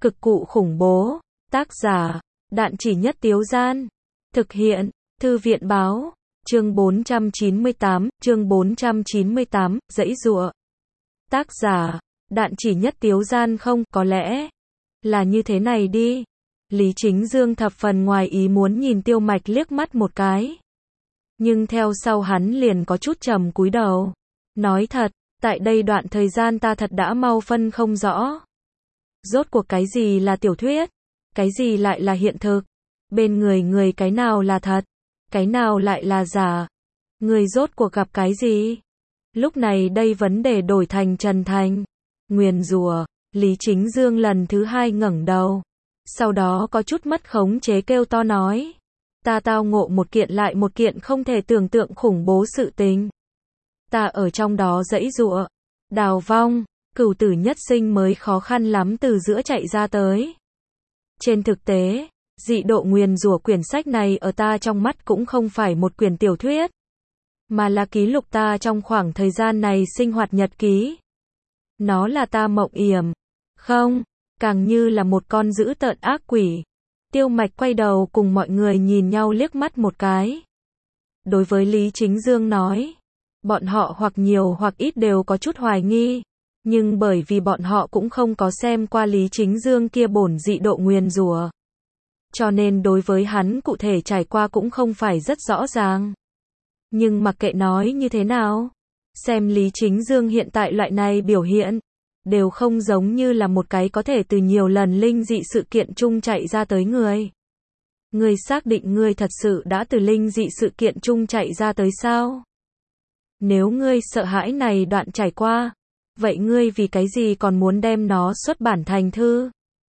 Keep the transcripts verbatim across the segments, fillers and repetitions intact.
Cực cụ khủng bố. Tác giả, Đạn Chỉ Nhất Tiếu Gian. Thực hiện, Thư viện báo. Chương bốn trăm chín mươi tám, chương bốn trăm chín mươi tám, giãy giụa. Tác giả, Đạn Chỉ Nhất Tiếu Gian. Không, có lẽ là như thế này đi. Lý Chính Dương thập phần ngoài ý muốn nhìn Tiêu Mạch liếc mắt một cái. Nhưng theo sau hắn liền có chút trầm cúi đầu. Nói thật, tại đây đoạn thời gian ta thật đã mau phân không rõ. Rốt cuộc cái gì là tiểu thuyết? Cái gì lại là hiện thực? Bên người người cái nào là thật? Cái nào lại là giả? Người rốt cuộc gặp cái gì? Lúc này đây vấn đề đổi thành Trần Thành. Nguyền rủa. Lý Chính Dương lần thứ hai ngẩng đầu. Sau đó có chút mất khống chế kêu to nói. Ta tao ngộ một kiện lại một kiện không thể tưởng tượng khủng bố sự tình. Ta ở trong đó giãy giụa, đào vong, cửu tử nhất sinh mới khó khăn lắm từ giữa chạy ra tới. Trên thực tế, dị độ nguyền rủa quyển sách này ở ta trong mắt cũng không phải một quyển tiểu thuyết, mà là ký lục ta trong khoảng thời gian này sinh hoạt nhật ký. Nó là ta mộng yểm, không, càng như là một con dữ tợn ác quỷ. Tiêu Mạch quay đầu cùng mọi người nhìn nhau liếc mắt một cái. Đối với Lý Chính Dương nói, bọn họ hoặc nhiều hoặc ít đều có chút hoài nghi, nhưng bởi vì bọn họ cũng không có xem qua Lý Chính Dương kia bổn dị độ nguyền rủa, cho nên đối với hắn cụ thể trải qua cũng không phải rất rõ ràng. Nhưng mặc kệ nói như thế nào, xem Lý Chính Dương hiện tại loại này biểu hiện, đều không giống như là một cái có thể từ nhiều lần linh dị sự kiện chung chạy ra tới người. Ngươi xác định ngươi thật sự đã từ linh dị sự kiện chung chạy ra tới sao? Nếu ngươi sợ hãi này đoạn trải qua, vậy ngươi vì cái gì còn muốn đem nó xuất bản thành thư?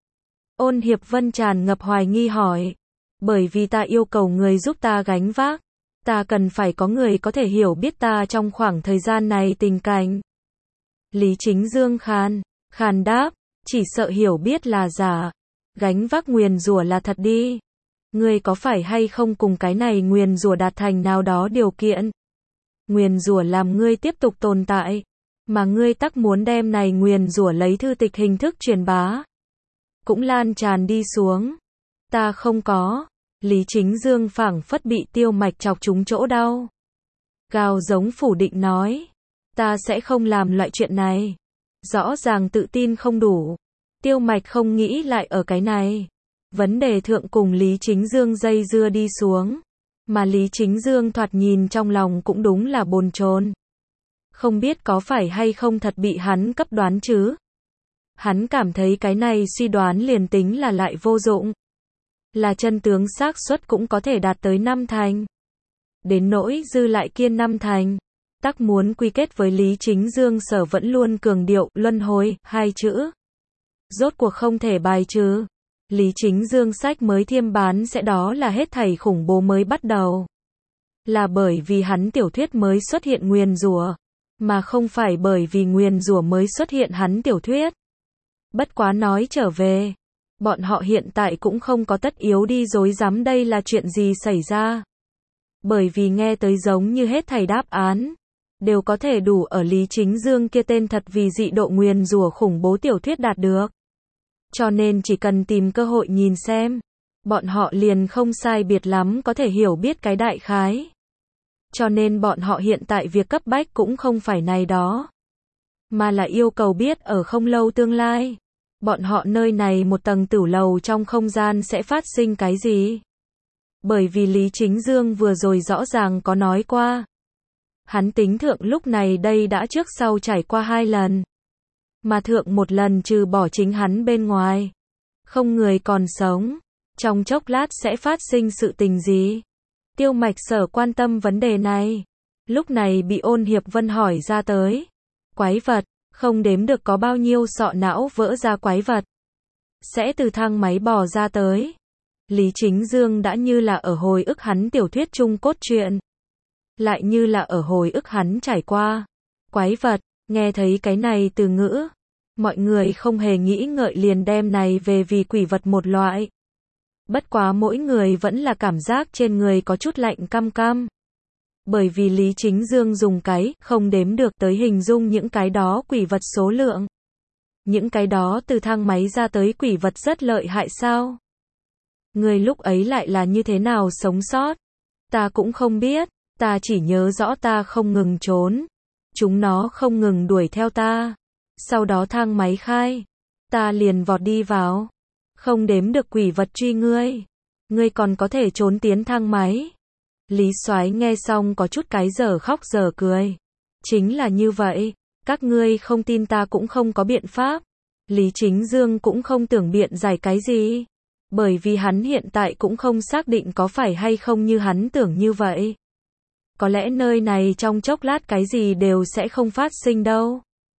Ôn Hiệp Vân tràn ngập hoài nghi hỏi. Bởi vì ta yêu cầu người giúp ta gánh vác. Ta cần phải có người có thể hiểu biết ta trong khoảng thời gian này tình cảnh. Lý Chính Dương khàn, khàn đáp, chỉ sợ hiểu biết là giả. Gánh vác nguyền rủa là thật đi. Ngươi có phải hay không cùng cái này nguyền rủa đạt thành nào đó điều kiện? Nguyền rủa làm ngươi tiếp tục tồn tại, mà ngươi tắc muốn đem này nguyền rủa lấy thư tịch hình thức truyền bá, cũng lan tràn đi xuống. Ta không có. Lý Chính Dương phảng phất bị Tiêu Mạch chọc trúng chỗ đau. Gào giống phủ định nói. Ta sẽ không làm loại chuyện này. Rõ ràng tự tin không đủ. Tiêu Mạch không nghĩ lại ở cái này. Vấn đề thượng cùng Lý Chính Dương dây dưa đi xuống. Mà Lý Chính Dương thoạt nhìn trong lòng cũng đúng là bồn chồn. Không biết có phải hay không thật bị hắn cấp đoán chứ. Hắn cảm thấy cái này suy đoán liền tính là lại vô dụng. Là chân tướng xác suất cũng có thể đạt tới năm thành. Đến nỗi dư lại kiên năm thành, tắc muốn quy kết với Lý Chính Dương sở vẫn luôn cường điệu luân hồi hai chữ. Rốt cuộc không thể bài trừ. Lý Chính Dương sách mới thiêm bán sẽ đó là hết thảy khủng bố mới bắt đầu. Là bởi vì hắn tiểu thuyết mới xuất hiện nguyền rủa, mà không phải bởi vì nguyền rủa mới xuất hiện hắn tiểu thuyết. Bất quá nói trở về, bọn họ hiện tại cũng không có tất yếu đi dối dám đây là chuyện gì xảy ra. Bởi vì nghe tới giống như hết thảy đáp án, đều có thể đủ ở Lý Chính Dương kia tên thật vì dị độ nguyền rủa khủng bố tiểu thuyết đạt được. Cho nên chỉ cần tìm cơ hội nhìn xem, bọn họ liền không sai biệt lắm có thể hiểu biết cái đại khái. Cho nên bọn họ hiện tại việc cấp bách cũng không phải này đó, mà là yêu cầu biết ở không lâu tương lai, bọn họ nơi này một tầng tửu lầu trong không gian sẽ phát sinh cái gì. Bởi vì Lý Chính Dương vừa rồi rõ ràng có nói qua. Hắn tính thượng lúc này đây đã trước sau trải qua hai lần. Mà thượng một lần trừ bỏ chính hắn bên ngoài, không người còn sống. Trong chốc lát sẽ phát sinh sự tình gì? Tiêu Mạch sở quan tâm vấn đề này. Lúc này bị Ôn Hiệp Vân hỏi ra tới. Quái vật, không đếm được có bao nhiêu sọ não vỡ ra quái vật. Sẽ từ thang máy bò ra tới. Lý Chính Dương đã như là ở hồi ức hắn tiểu thuyết chung cốt truyện. Lại như là ở hồi ức hắn trải qua. Quái vật, nghe thấy cái này từ ngữ. Mọi người không hề nghĩ ngợi liền đem này về vì quỷ vật một loại. Bất quá mỗi người vẫn là cảm giác trên người có chút lạnh căm căm. Bởi vì Lý Chính Dương dùng cái không đếm được tới hình dung những cái đó quỷ vật số lượng. Những cái đó từ thang máy ra tới quỷ vật rất lợi hại sao? Ngươi lúc ấy lại là như thế nào sống sót? Ta cũng không biết, ta chỉ nhớ rõ ta không ngừng trốn. Chúng nó không ngừng đuổi theo ta. Sau đó thang máy khai, ta liền vọt đi vào. Không đếm được quỷ vật truy ngươi. Ngươi còn có thể trốn tiến thang máy. Lý Soái nghe xong có chút cái giờ khóc giờ cười. Chính là như vậy, các ngươi không tin ta cũng không có biện pháp. Lý Chính Dương cũng không tưởng biện giải cái gì. Bởi vì hắn hiện tại cũng không xác định có phải hay không như hắn tưởng như vậy. Có lẽ nơi này trong chốc lát cái gì đều sẽ không phát sinh đâu.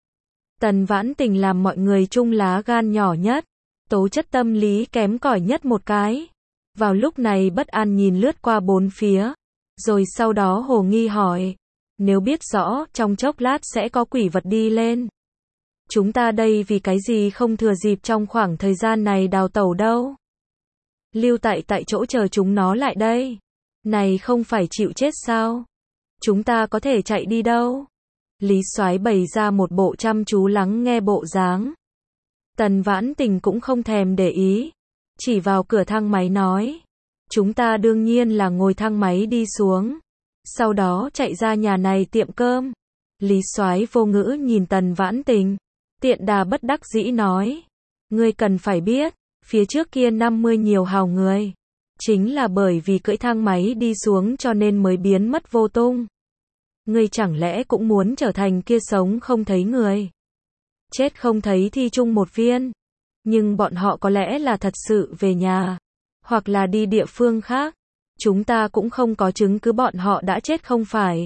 Tần Vãn Tình làm mọi người chung lá gan nhỏ nhất, tố chất tâm lý kém cỏi nhất một cái. Vào lúc này bất an nhìn lướt qua bốn phía, rồi sau đó hồ nghi hỏi, nếu biết rõ trong chốc lát sẽ có quỷ vật đi lên, chúng ta đây vì cái gì không thừa dịp trong khoảng thời gian này đào tẩu đâu? Lưu tại tại chỗ chờ chúng nó lại đây. Này không phải chịu chết sao? Chúng ta có thể chạy đi đâu? Lý Soái bày ra một bộ chăm chú lắng nghe bộ dáng. Tần Vãn Tình cũng không thèm để ý, chỉ vào cửa thang máy nói, chúng ta đương nhiên là ngồi thang máy đi xuống, sau đó chạy ra nhà này tiệm cơm. Lý Soái vô ngữ nhìn Tần Vãn Tình, tiện đà bất đắc dĩ nói, ngươi cần phải biết, phía trước kia năm mươi nhiều hào người, chính là bởi vì cưỡi thang máy đi xuống cho nên mới biến mất vô tung. Ngươi chẳng lẽ cũng muốn trở thành kia sống không thấy người, chết không thấy thi chung một viên? Nhưng bọn họ có lẽ là thật sự về nhà, hoặc là đi địa phương khác. Chúng ta cũng không có chứng cứ bọn họ đã chết không phải.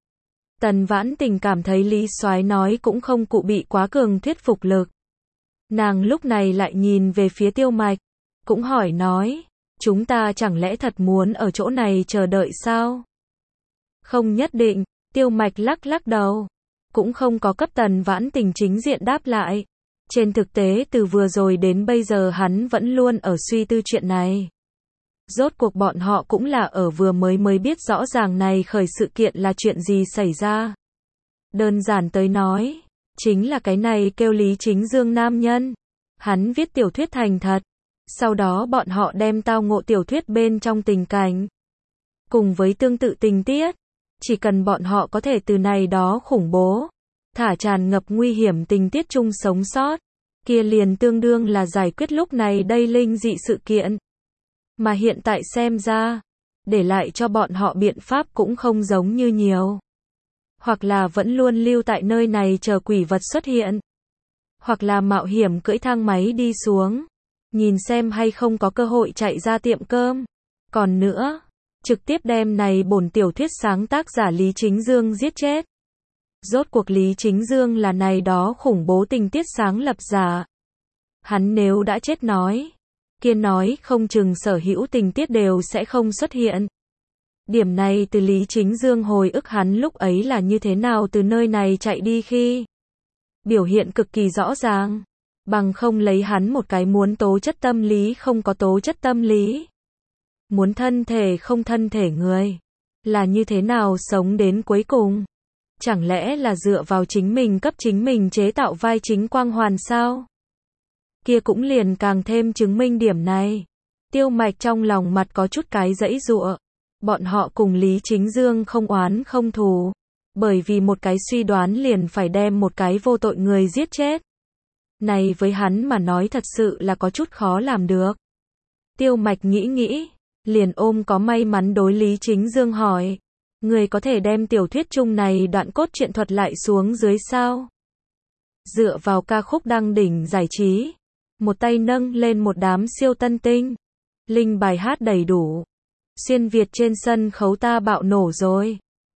Tần Vãn Tình cảm thấy Lý Soái nói cũng không cụ bị quá cường thuyết phục lực. Nàng lúc này lại nhìn về phía Tiêu Mạch, cũng hỏi nói, chúng ta chẳng lẽ thật muốn ở chỗ này chờ đợi sao? Không nhất định, Tiêu Mạch lắc lắc đầu, cũng không có cấp Tần Vãn Tình chính diện đáp lại. Trên thực tế từ vừa rồi đến bây giờ hắn vẫn luôn ở suy tư chuyện này. Rốt cuộc bọn họ cũng là ở vừa mới mới biết rõ ràng này khởi sự kiện là chuyện gì xảy ra. Đơn giản tới nói, chính là cái này kêu Lý Chính Dương nam nhân. Hắn viết tiểu thuyết thành thật. Sau đó bọn họ đem tao ngộ tiểu thuyết bên trong tình cảnh. Cùng với tương tự tình tiết. Chỉ cần bọn họ có thể từ này đó khủng bố, thả tràn ngập nguy hiểm tình tiết chung sống sót, kia liền tương đương là giải quyết lúc này đây linh dị sự kiện. Mà hiện tại xem ra, để lại cho bọn họ biện pháp cũng không giống như nhiều. Hoặc là vẫn luôn lưu tại nơi này chờ quỷ vật xuất hiện. Hoặc là mạo hiểm cưỡi thang máy đi xuống, nhìn xem hay không có cơ hội chạy ra tiệm cơm. Còn nữa, trực tiếp đem này bổn tiểu thuyết sáng tác giả Lý Chính Dương giết chết. Rốt cuộc Lý Chính Dương là này đó khủng bố tình tiết sáng lập giả. Hắn nếu đã chết nói, kia nói không chừng sở hữu tình tiết đều sẽ không xuất hiện. Điểm này từ Lý Chính Dương hồi ức hắn lúc ấy là như thế nào từ nơi này chạy đi khi. Biểu hiện cực kỳ rõ ràng. Bằng không lấy hắn một cái muốn tố chất tâm lý không có tố chất tâm lý. Muốn thân thể không thân thể người. Là như thế nào sống đến cuối cùng? Chẳng lẽ là dựa vào chính mình cấp chính mình chế tạo vai chính quang hoàn sao? Kia cũng liền càng thêm chứng minh điểm này. Tiêu Mạch trong lòng mặt có chút cái giãy giụa. Bọn họ cùng Lý Chính Dương không oán không thù. Bởi vì một cái suy đoán liền phải đem một cái vô tội người giết chết. Này với hắn mà nói thật sự là có chút khó làm được. Tiêu Mạch nghĩ nghĩ, liền ôm có may mắn đối Lý Chính Dương hỏi. Người có thể đem tiểu thuyết chung này đoạn cốt truyện thuật lại xuống dưới sao? Dựa vào ca khúc đăng đỉnh giải trí. Một tay nâng lên một đám siêu tân tinh. Linh bài hát đầy đủ. Xuyên Việt trên sân khấu ta bạo nổ rồi.